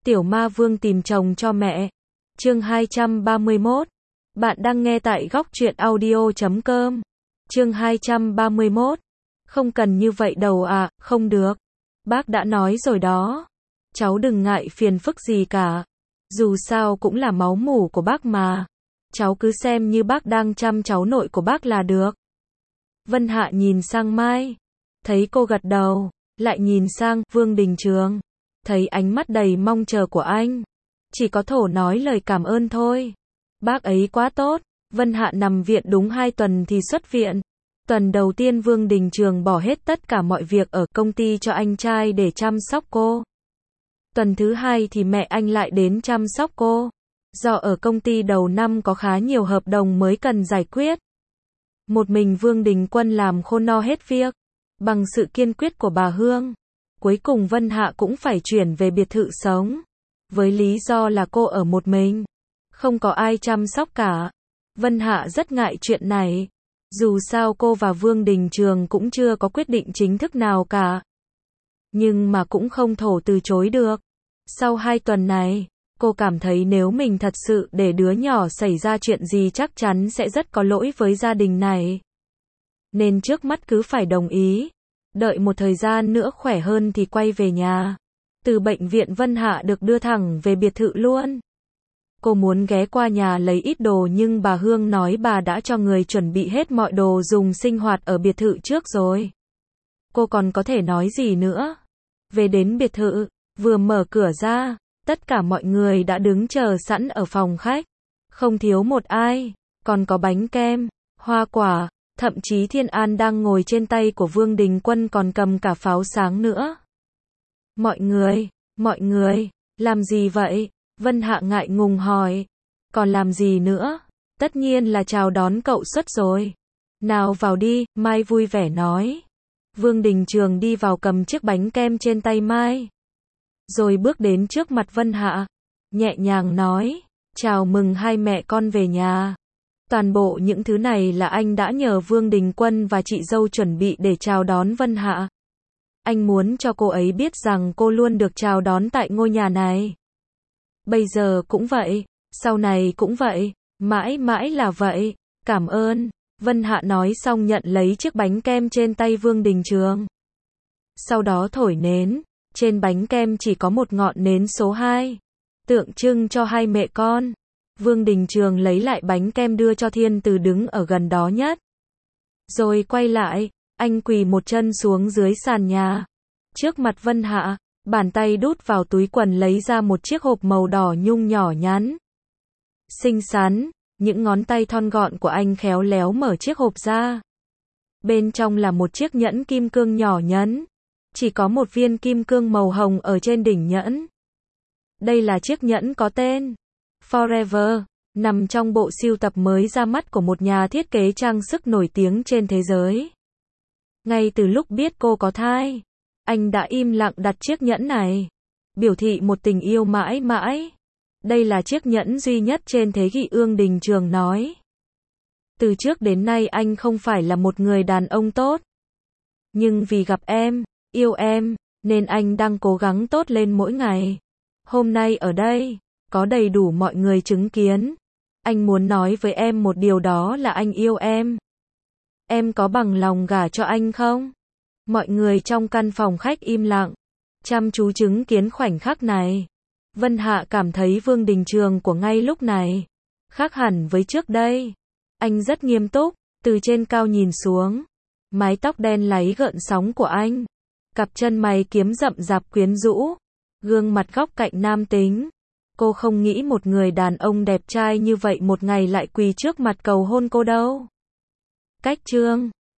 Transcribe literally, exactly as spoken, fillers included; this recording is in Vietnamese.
Tiểu Ma Vương tìm chồng cho mẹ. Chương hai trăm ba mươi mốt. Bạn đang nghe tại góc truyện audio chấm com. Chương hai trăm ba mươi mốt. Không cần như vậy đâu à, không được. Bác đã nói rồi đó. Cháu đừng ngại phiền phức gì cả. Dù sao cũng là máu mủ của bác mà. Cháu cứ xem như bác đang chăm cháu nội của bác là được. Vân Hạ nhìn sang Mai. Thấy cô gật đầu. Lại nhìn sang Vương Đình Trường. Thấy ánh mắt đầy mong chờ của anh. Chỉ có thổ nói lời cảm ơn thôi. Bác ấy quá tốt. Vân Hạ nằm viện đúng hai tuần thì xuất viện. Tuần đầu tiên Vương Đình Trường bỏ hết tất cả mọi việc ở công ty cho anh trai để chăm sóc cô. Tuần thứ hai thì mẹ anh lại đến chăm sóc cô. Do ở công ty đầu năm có khá nhiều hợp đồng mới cần giải quyết. Một mình Vương Đình Quân làm khô no hết việc. Bằng sự kiên quyết của bà Hương. Cuối cùng Vân Hạ cũng phải chuyển về biệt thự sống. Với lý do là cô ở một mình. Không có ai chăm sóc cả. Vân Hạ rất ngại chuyện này. Dù sao cô và Vương Đình Trường cũng chưa có quyết định chính thức nào cả. Nhưng mà cũng không thổ từ chối được. Sau hai tuần này, cô cảm thấy nếu mình thật sự để đứa nhỏ xảy ra chuyện gì chắc chắn sẽ rất có lỗi với gia đình này. Nên trước mắt cứ phải đồng ý. Đợi một thời gian nữa khỏe hơn thì quay về nhà. Từ bệnh viện Vân Hạ được đưa thẳng về biệt thự luôn. Cô muốn ghé qua nhà lấy ít đồ nhưng bà Hương nói bà đã cho người chuẩn bị hết mọi đồ dùng sinh hoạt ở biệt thự trước rồi. Cô còn có thể nói gì nữa. Về đến biệt thự, vừa mở cửa ra, tất cả mọi người đã đứng chờ sẵn ở phòng khách. Không thiếu một ai, còn có bánh kem, hoa quả, thậm chí Thiên An đang ngồi trên tay của Vương Đình Quân còn cầm cả pháo sáng nữa. Mọi người, mọi người, làm gì vậy? Vân Hạ ngại ngùng hỏi. Còn làm gì nữa? Tất nhiên là chào đón cậu xuất rồi. Nào vào đi, Mai vui vẻ nói. Vương Đình Trường đi vào cầm chiếc bánh kem trên tay Mai. Rồi bước đến trước mặt Vân Hạ. Nhẹ nhàng nói. Chào mừng hai mẹ con về nhà. Toàn bộ những thứ này là anh đã nhờ Vương Đình Quân và chị dâu chuẩn bị để chào đón Vân Hạ. Anh muốn cho cô ấy biết rằng cô luôn được chào đón tại ngôi nhà này. Bây giờ cũng vậy, sau này cũng vậy, mãi mãi là vậy, cảm ơn. Vân Hạ nói xong nhận lấy chiếc bánh kem trên tay Vương Đình Trường. Sau đó thổi nến, trên bánh kem chỉ có một ngọn nến số hai, tượng trưng cho hai mẹ con. Vương Đình Trường lấy lại bánh kem đưa cho Thiên Từ đứng ở gần đó nhất. Rồi quay lại, anh quỳ một chân xuống dưới sàn nhà. Trước mặt Vân Hạ, bàn tay đút vào túi quần lấy ra một chiếc hộp màu đỏ nhung nhỏ nhắn. Xinh xắn, những ngón tay thon gọn của anh khéo léo mở chiếc hộp ra. Bên trong là một chiếc nhẫn kim cương nhỏ nhắn. Chỉ có một viên kim cương màu hồng ở trên đỉnh nhẫn. Đây là chiếc nhẫn có tên Forever, nằm trong bộ sưu tập mới ra mắt của một nhà thiết kế trang sức nổi tiếng trên thế giới. Ngay từ lúc biết cô có thai, anh đã im lặng đặt chiếc nhẫn này, biểu thị một tình yêu mãi mãi. Đây là chiếc nhẫn duy nhất trên thế kỷ. Vương Đình Trường nói. Từ trước đến nay anh không phải là một người đàn ông tốt. Nhưng vì gặp em, yêu em, nên anh đang cố gắng tốt lên mỗi ngày. Hôm nay ở đây, có đầy đủ mọi người chứng kiến. Anh muốn nói với em một điều, đó là anh yêu em. Em có bằng lòng gả cho anh không? Mọi người trong căn phòng khách im lặng, chăm chú chứng kiến khoảnh khắc này. Vân Hạ cảm thấy Vương Đình Trường của ngay lúc này khác hẳn với trước đây. Anh rất nghiêm túc, từ trên cao nhìn xuống. Mái tóc đen láy gợn sóng của anh, cặp chân mày kiếm rậm rạp quyến rũ, gương mặt góc cạnh nam tính. Cô không nghĩ một người đàn ông đẹp trai như vậy một ngày lại quỳ trước mặt cầu hôn cô đâu. Cách chương